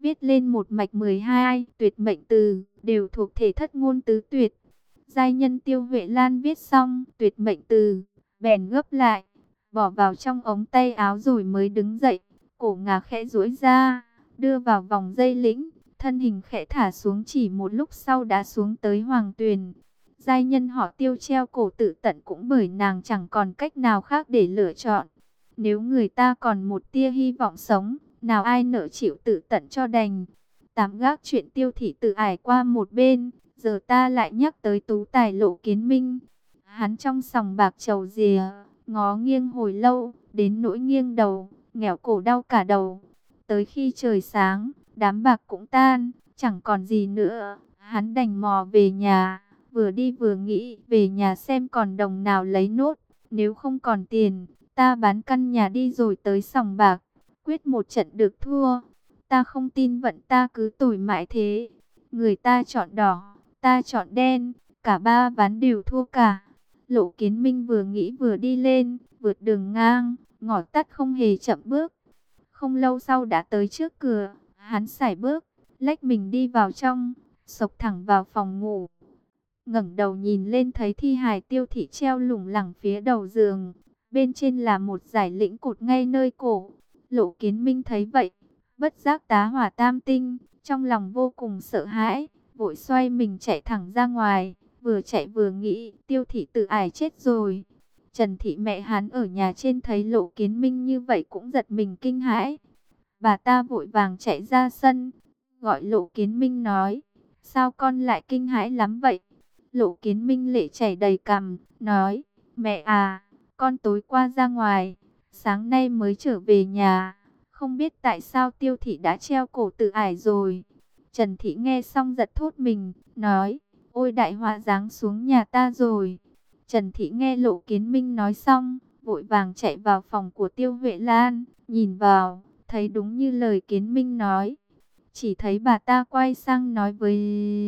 viết lên một mạch 12 tuyệt mệnh từ, đều thuộc thể thất ngôn tứ tuyệt. Giai nhân Tiêu Huệ Lan viết xong tuyệt mệnh từ, bèn gấp lại, bỏ vào trong ống tay áo rồi mới đứng dậy, cổ ngà khẽ duỗi ra, đưa vào vòng dây lĩnh, thân hình khẽ thả xuống, chỉ một lúc sau đã xuống tới Hoàng Tuyền. Giai nhân họ Tiêu treo cổ tự tận cũng bởi nàng chẳng còn cách nào khác để lựa chọn. Nếu người ta còn một tia hy vọng sống, nào ai nỡ chịu tự tận cho đành. Tạm gác chuyện Tiêu thị tự ải qua một bên, giờ ta lại nhắc tới tú tài Lộ Kiến Minh. Hắn trong sòng bạc trầu rìa, ngó nghiêng hồi lâu, đến nỗi nghiêng đầu, nghẹo cổ đau cả đầu. Tới khi trời sáng, đám bạc cũng tan, chẳng còn gì nữa, hắn đành mò về nhà, vừa đi vừa nghĩ về nhà xem còn đồng nào lấy nốt, nếu không còn tiền, ta bán căn nhà đi rồi tới sòng bạc, quyết một trận được thua. Ta không tin vận ta cứ tồi mãi thế, người ta chọn đỏ, ta chọn đen, cả ba ván đều thua cả. Lộ Kiến Minh vừa nghĩ vừa đi lên, vượt đường ngang, ngõ tắt không hề chậm bước. Không lâu sau đã tới trước cửa, hắn sải bước, lách mình đi vào trong, xộc thẳng vào phòng ngủ. Ngẩng đầu nhìn lên thấy thi hài Tiêu thị treo lủng lẳng phía đầu giường, bên trên là một dải lĩnh cột ngay nơi cổ. Lộ Kiến Minh thấy vậy, bất giác tá hỏa tam tinh, trong lòng vô cùng sợ hãi, vội xoay mình chạy thẳng ra ngoài, vừa chạy vừa nghĩ, Tiêu thị tự ải chết rồi. Trần thị mẹ hắn ở nhà trên thấy Lộ Kiến Minh như vậy cũng giật mình kinh hãi. Bà ta vội vàng chạy ra sân, gọi Lộ Kiến Minh nói, sao con lại kinh hãi lắm vậy? Lộ Kiến Minh lệ chảy đầy cằm, nói, mẹ à, con tối qua ra ngoài, sáng nay mới trở về nhà, không biết tại sao Tiêu thị đã treo cổ tự ải rồi. Trần thị nghe xong giật thốt mình, nói, ôi đại họa giáng xuống nhà ta rồi. Trần thị nghe Lộ Kiến Minh nói xong, vội vàng chạy vào phòng của Tiêu Huệ Lan, nhìn vào, thấy đúng như lời Kiến Minh nói. Chỉ thấy bà ta quay sang nói với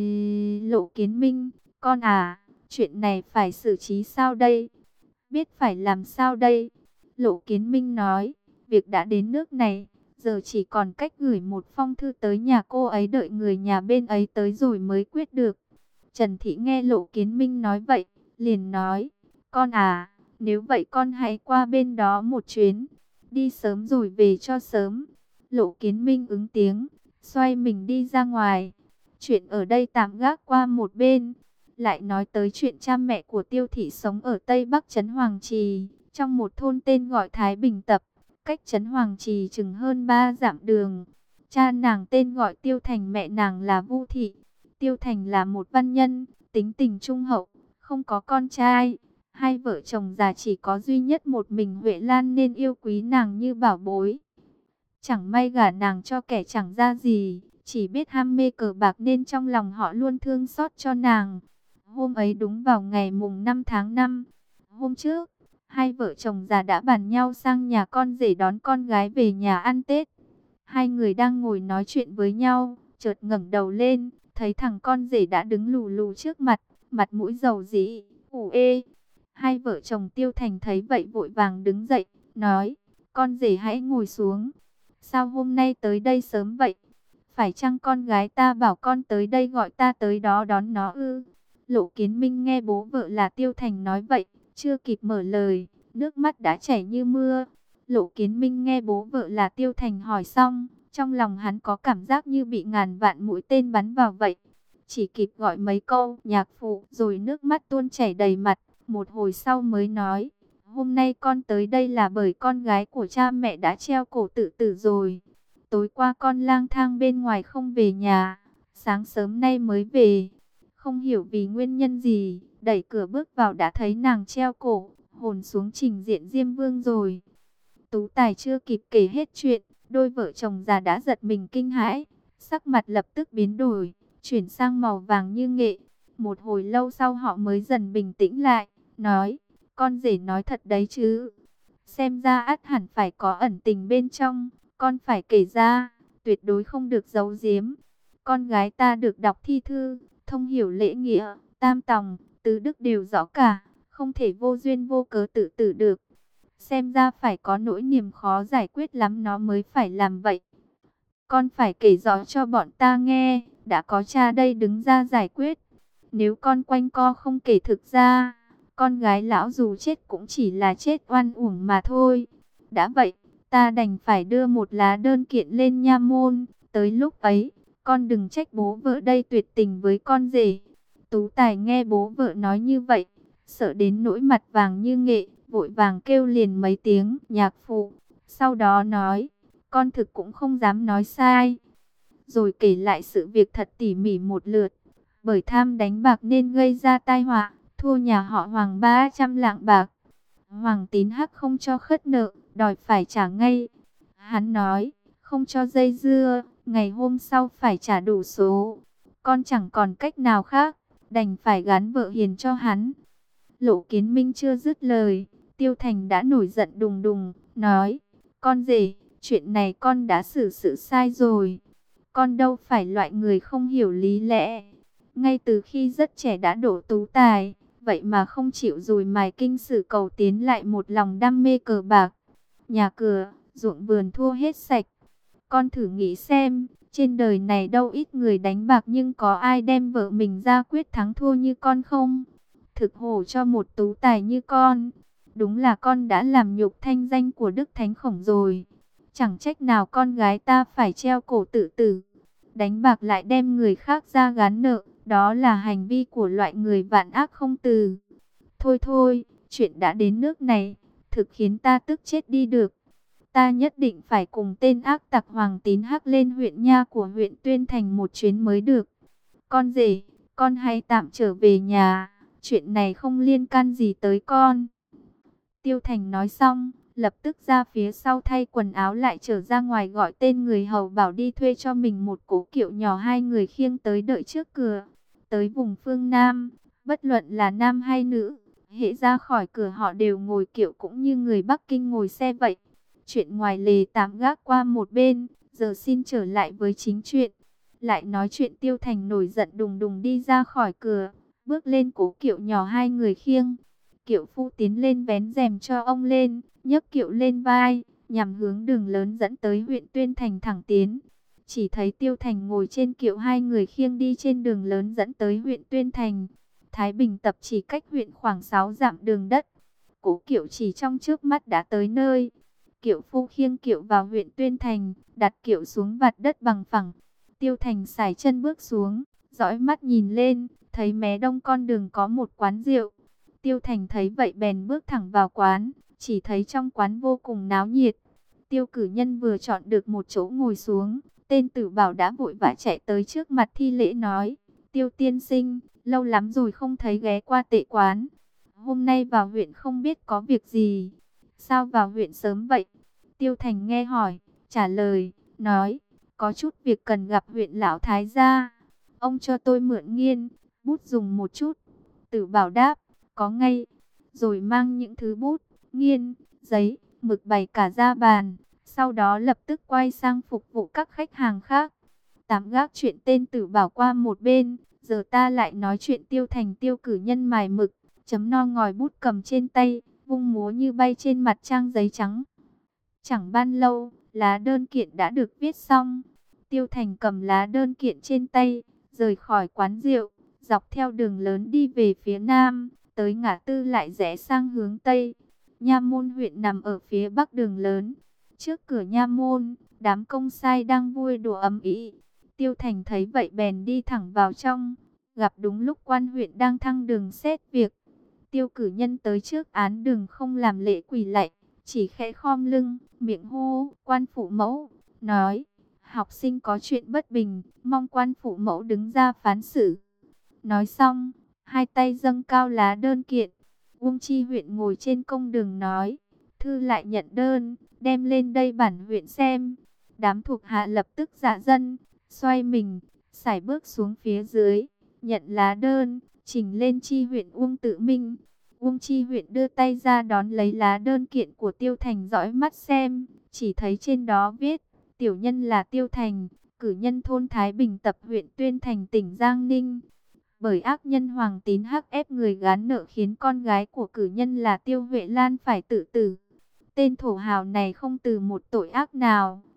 Lộ Kiến Minh, con à, chuyện này phải xử trí sao đây? Biết phải làm sao đây? Lộ Kiến Minh nói, việc đã đến nước này, giờ chỉ còn cách gửi một phong thư tới nhà cô ấy, đợi người nhà bên ấy tới rồi mới quyết được. Trần thị nghe Lộ Kiến Minh nói vậy, liền nói, con à, nếu vậy con hãy qua bên đó một chuyến, đi sớm rồi về cho sớm. Lộ Kiến Minh ứng tiếng, xoay mình đi ra ngoài. Chuyện ở đây tạm gác qua một bên, lại nói tới chuyện cha mẹ của Tiêu thị sống ở Tây Bắc trấn Hoàng Trì, trong một thôn tên gọi Thái Bình Tập, cách trấn Hoàng Trì chừng hơn 3 dặm đường. Cha nàng tên gọi Tiêu Thành, mẹ nàng là Vu Thị. Tiêu Thành là một văn nhân, tính tình trung hậu, không có con trai. Hai vợ chồng già chỉ có duy nhất một mình Huệ Lan nên yêu quý nàng như bảo bối. Chẳng may gả nàng cho kẻ chẳng ra gì, chỉ biết ham mê cờ bạc nên trong lòng họ luôn thương xót cho nàng. Hôm ấy đúng vào ngày mùng 5 tháng 5. Hôm trước, hai vợ chồng già đã bàn nhau sang nhà con rể đón con gái về nhà ăn Tết. Hai người đang ngồi nói chuyện với nhau, chợt ngẩng đầu lên, thấy thằng con rể đã đứng lù lù trước mặt, mặt mũi dầu dĩ, ủ ê. Hai vợ chồng Tiêu Thành thấy vậy vội vàng đứng dậy, nói, con rể hãy ngồi xuống. Sao hôm nay tới đây sớm vậy? Phải chăng con gái ta bảo con tới đây gọi ta tới đó đón nó ư? Lộ Kiến Minh nghe bố vợ là Tiêu Thành nói vậy, chưa kịp mở lời, nước mắt đã chảy như mưa. Lộ Kiến Minh nghe bố vợ là Tiêu Thành hỏi xong, trong lòng hắn có cảm giác như bị ngàn vạn mũi tên bắn vào vậy. Chỉ kịp gọi mấy câu nhạc phụ rồi nước mắt tuôn chảy đầy mặt, một hồi sau mới nói, hôm nay con tới đây là bởi con gái của cha mẹ đã treo cổ tự tử rồi. Tối qua con lang thang bên ngoài không về nhà, sáng sớm nay mới về. Không hiểu vì nguyên nhân gì, đẩy cửa bước vào đã thấy nàng treo cổ, hồn xuống trình diện Diêm Vương rồi. Tú Tài chưa kịp kể hết chuyện, đôi vợ chồng già đã giật mình kinh hãi, sắc mặt lập tức biến đổi, chuyển sang màu vàng như nghệ. Một hồi lâu sau họ mới dần bình tĩnh lại, nói, con rể nói thật đấy chứ. Xem ra ắt hẳn phải có ẩn tình bên trong, con phải kể ra, tuyệt đối không được giấu giếm. Con gái ta được đọc thi thư, thông hiểu lễ nghĩa, tam tòng, tứ đức đều rõ cả, không thể vô duyên vô cớ tự tử được. Xem ra phải có nỗi niềm khó giải quyết lắm nó mới phải làm vậy. Con phải kể rõ cho bọn ta nghe, đã có cha đây đứng ra giải quyết. Nếu con quanh co không kể thực ra, con gái lão dù chết cũng chỉ là chết oan uổng mà thôi. Đã vậy, ta đành phải đưa một lá đơn kiện lên nha môn. Tới lúc ấy, con đừng trách bố vợ đây tuyệt tình với con rể. Tú Tài nghe bố vợ nói như vậy, sợ đến nỗi mặt vàng như nghệ, vội vàng kêu liền mấy tiếng nhạc phụ. Sau đó nói, con thực cũng không dám nói sai. Rồi kể lại sự việc thật tỉ mỉ một lượt. Bởi tham đánh bạc nên gây ra tai họa, thua nhà họ Hoàng 300 lạng bạc. Hoàng Tín Hắc không cho khất nợ, đòi phải trả ngay. Hắn nói, không cho dây dưa, ngày hôm sau phải trả đủ số. Con chẳng còn cách nào khác, đành phải gán vợ hiền cho hắn. Lộ Kiến Minh chưa dứt lời, Tiêu Thành đã nổi giận đùng đùng, nói, con rể, chuyện này con đã xử sự sai rồi. Con đâu phải loại người không hiểu lý lẽ. Ngay từ khi rất trẻ đã đổ tú tài, vậy mà không chịu dùi mài kinh sử cầu tiến lại một lòng đam mê cờ bạc. Nhà cửa, ruộng vườn thua hết sạch. Con thử nghĩ xem, trên đời này đâu ít người đánh bạc nhưng có ai đem vợ mình ra quyết thắng thua như con không? Thực hổ cho một tú tài như con. Đúng là con đã làm nhục thanh danh của Đức Thánh Khổng rồi. Chẳng trách nào con gái ta phải treo cổ tự tử. Đánh bạc lại đem người khác ra gán nợ, đó là hành vi của loại người vạn ác không từ. Thôi thôi, chuyện đã đến nước này, thực khiến ta tức chết đi được. Ta nhất định phải cùng tên ác tặc Hoàng Tín Hắc lên huyện nha của huyện Tuyên Thành một chuyến mới được. Con rể, con hãy tạm trở về nhà, chuyện này không liên can gì tới con. Tiêu Thành nói xong, lập tức ra phía sau thay quần áo lại trở ra ngoài gọi tên người hầu bảo đi thuê cho mình một cố kiệu nhỏ hai người khiêng tới đợi trước cửa. Tới vùng phương Nam, bất luận là nam hay nữ, hễ ra khỏi cửa họ đều ngồi kiệu cũng như người Bắc Kinh ngồi xe vậy. Chuyện ngoài lề tạm gác qua một bên, giờ xin trở lại với chính chuyện. Lại nói chuyện Tiêu Thành nổi giận đùng đùng đi ra khỏi cửa, bước lên cố kiệu nhỏ hai người khiêng. Kiệu phu tiến lên vén rèm cho ông lên, nhấc kiệu lên vai, nhằm hướng đường lớn dẫn tới huyện Tuyên Thành thẳng tiến. Chỉ thấy Tiêu Thành ngồi trên kiệu hai người khiêng đi trên đường lớn dẫn tới huyện Tuyên Thành. Thái Bình Tập chỉ cách huyện khoảng 6 dặm đường đất. Cố kiệu chỉ trong trước mắt đã tới nơi. Kiệu phu khiêng kiệu vào huyện Tuyên Thành, đặt kiệu xuống vạt đất bằng phẳng. Tiêu Thành sải chân bước xuống, dõi mắt nhìn lên, thấy mé đông con đường có một quán rượu. Tiêu Thành thấy vậy bèn bước thẳng vào quán, chỉ thấy trong quán vô cùng náo nhiệt. Tiêu Cử Nhân vừa chọn được một chỗ ngồi xuống, tên Tử Bảo đã vội vã chạy tới trước mặt thi lễ nói, Tiêu tiên sinh, lâu lắm rồi không thấy ghé qua tệ quán. Hôm nay vào huyện không biết có việc gì, sao vào huyện sớm vậy? Tiêu Thành nghe hỏi, trả lời, nói, có chút việc cần gặp huyện lão thái gia. Ông cho tôi mượn nghiên, bút dùng một chút. Tử Bảo đáp, có ngay. Rồi mang những thứ bút, nghiên, giấy, mực bày cả ra bàn. Sau đó lập tức quay sang phục vụ các khách hàng khác. Tạm gác chuyện tên Tử Bảo qua một bên. Giờ ta lại nói chuyện Tiêu Thành. Tiêu Cử Nhân mài mực, chấm no ngòi bút cầm trên tay, vung múa như bay trên mặt trang giấy trắng. Chẳng ban lâu, lá đơn kiện đã được viết xong. Tiêu Thành cầm lá đơn kiện trên tay, rời khỏi quán rượu, dọc theo đường lớn đi về phía nam, tới ngã tư lại rẽ sang hướng tây. Nha Môn huyện nằm ở phía bắc đường lớn. Trước cửa Nha Môn, đám công sai đang vui đùa ầm ĩ. Tiêu Thành thấy vậy bèn đi thẳng vào trong, gặp đúng lúc quan huyện đang thăng đường xét việc. Tiêu Cử Nhân tới trước án đường không làm lễ quỳ lạy, chỉ khẽ khom lưng, miệng hô, quan phụ mẫu, nói, học sinh có chuyện bất bình, mong quan phụ mẫu đứng ra phán xử. Nói xong, hai tay dâng cao lá đơn kiện. Uông Chi huyện ngồi trên công đường nói, thư lại nhận đơn, đem lên đây bản huyện xem. Đám thuộc hạ lập tức dạ dân, xoay mình, sải bước xuống phía dưới, nhận lá đơn, trình lên Chi huyện Uông Tự Minh. Uông Chi huyện đưa tay ra đón lấy lá đơn kiện của Tiêu Thành dõi mắt xem, chỉ thấy trên đó viết, tiểu nhân là Tiêu Thành, cử nhân thôn Thái Bình Tập huyện Tuyên Thành tỉnh Giang Ninh. Bởi ác nhân Hoàng Tín Hắc ép người gán nợ khiến con gái của cử nhân là Tiêu Huệ Lan phải tự tử. Tên thổ hào này không từ một tội ác nào,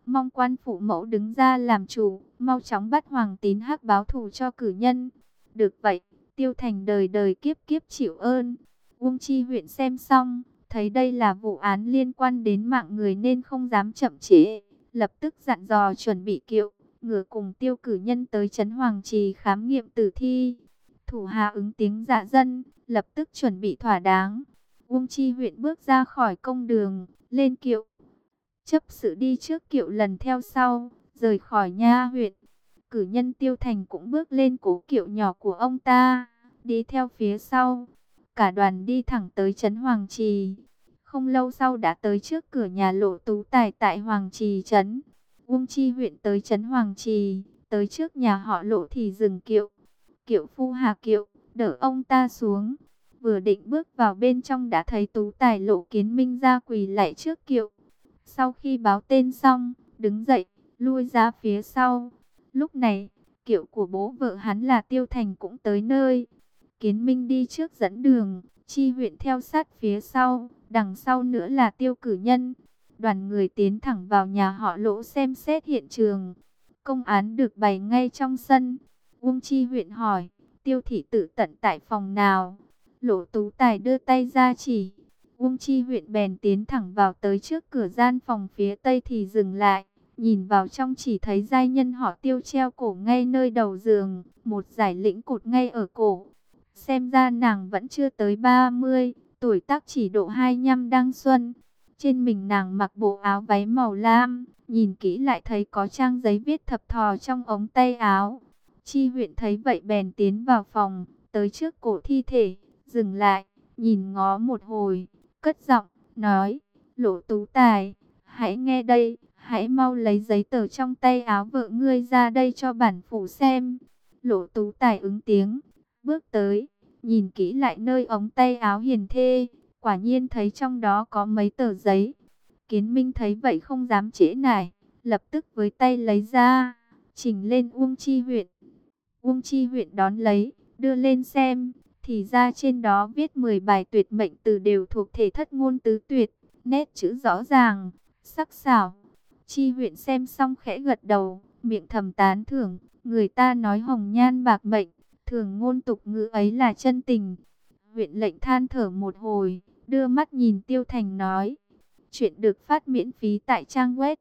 mong quan phụ mẫu đứng ra làm chủ, mau chóng bắt Hoàng Tín Hắc báo thù cho cử nhân. Được vậy, Tiêu Thành đời đời kiếp kiếp chịu ơn. Uông Chi huyện xem xong, thấy đây là vụ án liên quan đến mạng người nên không dám chậm trễ, lập tức dặn dò chuẩn bị kiệu, ngựa cùng Tiêu cử nhân tới trấn Hoàng Trì khám nghiệm tử thi. Thủ hạ ứng tiếng dạ dân, lập tức chuẩn bị thỏa đáng. Uông Chi huyện bước ra khỏi công đường, lên kiệu. Chấp sự đi trước kiệu lần theo sau, rời khỏi nha huyện. Cử nhân Tiêu Thành cũng bước lên cố kiệu nhỏ của ông ta, đi theo phía sau. Cả đoàn đi thẳng tới trấn Hoàng Trì. Không lâu sau đã tới trước cửa nhà Lộ Tú Tài tại Hoàng Trì trấn. Uông Chi huyện tới trấn Hoàng Trì, tới trước nhà họ Lộ thì dừng kiệu. Kiệu phu hạ kiệu, đỡ ông ta xuống. Vừa định bước vào bên trong đã thấy Tú Tài Lộ Kiến Minh ra quỳ lạy trước kiệu. Sau khi báo tên xong, đứng dậy, lui ra phía sau. Lúc này, kiệu của bố vợ hắn là Tiêu Thành cũng tới nơi. Kiến Minh đi trước dẫn đường, Chi huyện theo sát phía sau, đằng sau nữa là Tiêu cử nhân. Đoàn người tiến thẳng vào nhà họ Lỗ xem xét hiện trường. Công án được bày ngay trong sân. Uông Chi huyện hỏi, Tiêu thị tự tận tại phòng nào? Lộ Tú Tài đưa tay ra chỉ. Uông Chi huyện bèn tiến thẳng vào tới trước cửa gian phòng phía tây thì dừng lại. Nhìn vào trong chỉ thấy giai nhân họ Tiêu treo cổ ngay nơi đầu giường, một dải lĩnh cột ngay ở cổ. Xem ra nàng vẫn chưa tới 30, tuổi tác chỉ độ 25 đăng xuân. Trên mình nàng mặc bộ áo váy màu lam, nhìn kỹ lại thấy có trang giấy viết thập thò trong ống tay áo. Chi huyện thấy vậy bèn tiến vào phòng, tới trước cổ thi thể, dừng lại, nhìn ngó một hồi, cất giọng, nói, Lộ Tú Tài, hãy nghe đây, hãy mau lấy giấy tờ trong tay áo vợ ngươi ra đây cho bản phủ xem. Lộ Tú Tài ứng tiếng, bước tới, nhìn kỹ lại nơi ống tay áo hiền thê, quả nhiên thấy trong đó có mấy tờ giấy. Kiến Minh thấy vậy không dám trễ nải, lập tức với tay lấy ra, trình lên Uông Chi huyện. Uông Chi huyện đón lấy, đưa lên xem, thì ra trên đó viết 10 bài tuyệt mệnh từ đều thuộc thể thất ngôn tứ tuyệt, nét chữ rõ ràng, sắc sảo. Chi huyện xem xong khẽ gật đầu, miệng thầm tán thưởng, người ta nói hồng nhan bạc mệnh, thường ngôn tục ngữ ấy là chân tình. Huyện lệnh than thở một hồi, đưa mắt nhìn Tiêu Thành nói, chuyện được phát miễn phí tại trang web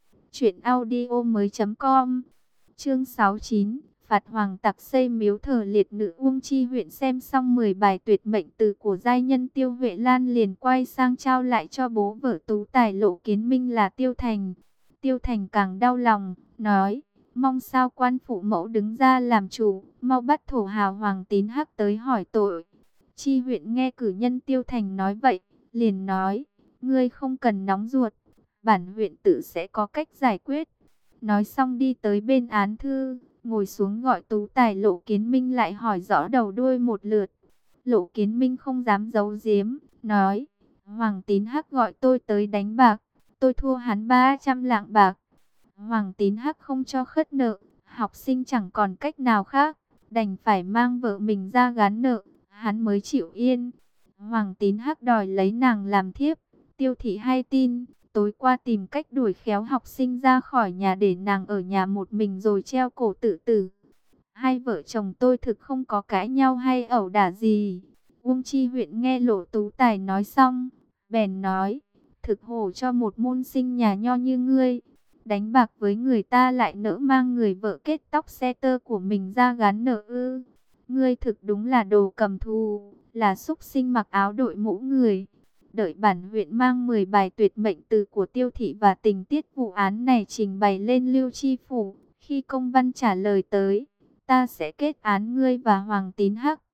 truyệnaudiomoi.com. Chương 69, phạt hoàng tặc xây miếu thờ liệt nữ. Uông Chi huyện xem xong 10 bài tuyệt mệnh từ của giai nhân Tiêu Huệ Lan liền quay sang trao lại cho bố vợ Tú Tài Lộ Kiến Minh là Tiêu Thành. Tiêu Thành càng đau lòng, nói, mong sao quan phụ mẫu đứng ra làm chủ, mau bắt thổ hào Hoàng Tín Hắc tới hỏi tội. Chi huyện nghe cử nhân Tiêu Thành nói vậy, liền nói, ngươi không cần nóng ruột, bản huyện tự sẽ có cách giải quyết. Nói xong đi tới bên án thư, ngồi xuống gọi Tú Tài Lộ Kiến Minh lại hỏi rõ đầu đuôi một lượt. Lộ Kiến Minh không dám giấu giếm, nói, Hoàng Tín Hắc gọi tôi tới đánh bạc, tôi thua hắn 300 lạng bạc. Hoàng Tín Hắc không cho khất nợ, học sinh chẳng còn cách nào khác, đành phải mang vợ mình ra gán nợ, hắn mới chịu yên. Hoàng Tín Hắc đòi lấy nàng làm thiếp, Tiêu thị hay tin, tối qua tìm cách đuổi khéo học sinh ra khỏi nhà để nàng ở nhà một mình rồi treo cổ tự tử. Hai vợ chồng tôi thực không có cãi nhau hay ẩu đả gì. Uông Chi huyện nghe Lộ Tú Tài nói xong, bèn nói, thực hổ cho một môn sinh nhà nho như ngươi. Đánh bạc với người ta lại nỡ mang người vợ kết tóc xe tơ của mình ra gán nợ ư. Ngươi thực đúng là đồ cầm thù, là súc sinh mặc áo đội mũ người. Đợi bản huyện mang 10 bài tuyệt mệnh từ của Tiêu thị và tình tiết vụ án này trình bày lên Lưu Chi phủ. Khi công văn trả lời tới, ta sẽ kết án ngươi và Hoàng Tín Hắc.